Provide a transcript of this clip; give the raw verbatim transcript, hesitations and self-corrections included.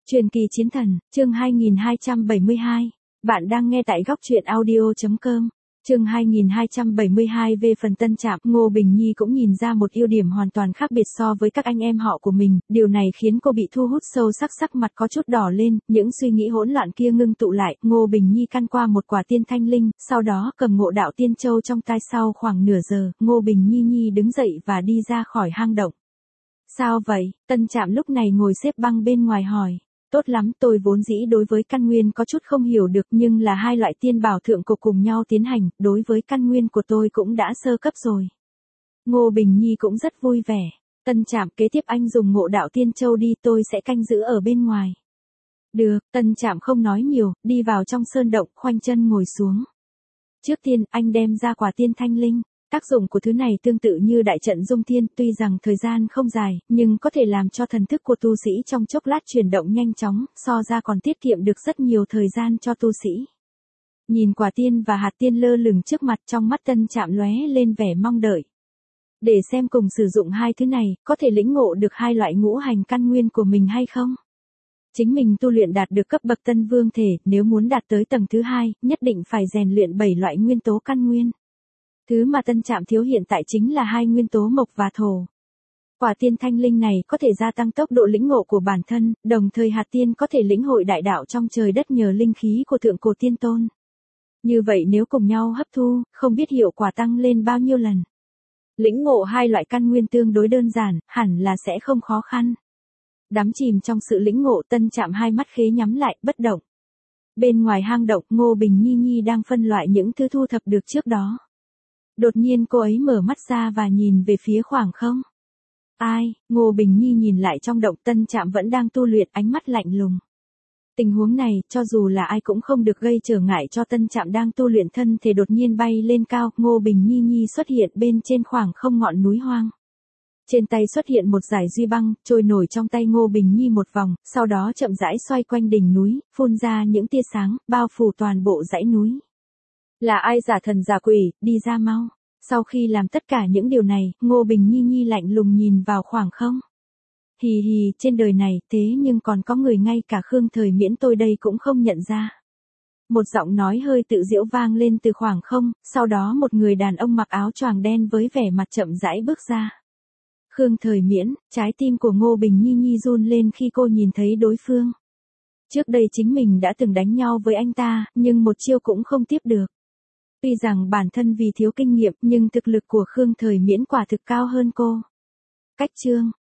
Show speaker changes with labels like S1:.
S1: Truyền kỳ chiến thần, chương hai nghìn hai trăm bảy mươi hai. Bạn đang nghe tại góc truyện audio chấm com. Chương hai nghìn hai trăm bảy mươi hai. Về phần Tân Trạm, Ngô Bình Nhi cũng nhìn ra một ưu điểm hoàn toàn khác biệt so với các anh em họ của mình, điều này khiến cô bị thu hút sâu sắc, sắc mặt có chút đỏ lên, những suy nghĩ hỗn loạn kia ngưng tụ lại, Ngô Bình Nhi căn qua một quả tiên thanh linh, sau đó cầm Ngộ Đạo Tiên Châu trong tay. Sau khoảng nửa giờ, Ngô Bình Nhi Nhi đứng dậy và đi ra khỏi hang động. Sao vậy? Tân Trạm lúc này ngồi xếp bằng bên ngoài hỏi. Tốt lắm, tôi vốn dĩ đối với căn nguyên có chút không hiểu được, nhưng là hai loại tiên bảo thượng cổ cùng nhau tiến hành, đối với căn nguyên của tôi cũng đã sơ cấp rồi. Ngô Bình Nhi cũng rất vui vẻ. Tân Trạm, kế tiếp anh dùng Ngộ Đạo Tiên Châu đi, tôi sẽ canh giữ ở bên ngoài. Được, Tân Trạm không nói nhiều, đi vào trong sơn động, khoanh chân ngồi xuống. Trước tiên, anh đem ra quả tiên thanh linh. Tác dụng của thứ này tương tự như đại trận dung thiên, tuy rằng thời gian không dài, nhưng có thể làm cho thần thức của tu sĩ trong chốc lát chuyển động nhanh chóng, so ra còn tiết kiệm được rất nhiều thời gian cho tu sĩ. Nhìn quả tiên và hạt tiên lơ lửng trước mặt, trong mắt Tân Trạm lóe lên vẻ mong đợi. Để xem cùng sử dụng hai thứ này, có thể lĩnh ngộ được hai loại ngũ hành căn nguyên của mình hay không? Chính mình tu luyện đạt được cấp bậc Tân Vương thể, nếu muốn đạt tới tầng thứ hai, nhất định phải rèn luyện bảy loại nguyên tố căn nguyên. Thứ mà Tân Trạm thiếu hiện tại chính là hai nguyên tố mộc và thổ. Quả tiên thanh linh này có thể gia tăng tốc độ lĩnh ngộ của bản thân, đồng thời hạt tiên có thể lĩnh hội đại đạo trong trời đất nhờ linh khí của thượng cổ tiên tôn. Như vậy nếu cùng nhau hấp thu, không biết hiệu quả tăng lên bao nhiêu lần. Lĩnh ngộ hai loại căn nguyên tương đối đơn giản, hẳn là sẽ không khó khăn. Đắm chìm trong sự lĩnh ngộ, Tân Trạm hai mắt khế nhắm lại, bất động. Bên ngoài hang động, Ngô Bình Nhi Nhi đang phân loại những thứ thu thập được trước đó. Đột nhiên cô ấy mở mắt ra và nhìn về phía khoảng không. Ai? Ngô Bình Nhi nhìn lại trong động. Tân Trạm vẫn đang tu luyện, ánh mắt lạnh lùng. Tình huống này, cho dù là ai cũng không được gây trở ngại cho Tân Trạm đang tu luyện. Thân thể đột nhiên bay lên cao, Ngô Bình Nhi Nhi xuất hiện bên trên khoảng không ngọn núi hoang. Trên tay xuất hiện một dải duy băng, trôi nổi trong tay Ngô Bình Nhi một vòng, sau đó chậm rãi xoay quanh đỉnh núi, phun ra những tia sáng, bao phủ toàn bộ dãy núi. Là ai giả thần giả quỷ, đi ra mau. Sau khi làm tất cả những điều này, Ngô Bình Nhi Nhi lạnh lùng nhìn vào khoảng không. Hì hì, trên đời này, thế nhưng còn có người ngay cả Khương Thời Miễn tôi đây cũng không nhận ra. Một giọng nói hơi tự giễu vang lên từ khoảng không, sau đó một người đàn ông mặc áo choàng đen với vẻ mặt chậm rãi bước ra. Khương Thời Miễn, trái tim của Ngô Bình Nhi Nhi run lên khi cô nhìn thấy đối phương. Trước đây chính mình đã từng đánh nhau với anh ta, nhưng một chiêu cũng không tiếp được. Tuy rằng bản thân vì thiếu kinh nghiệm, nhưng thực lực của Khương Thời Miễn quả thực cao hơn cô. Cách chương,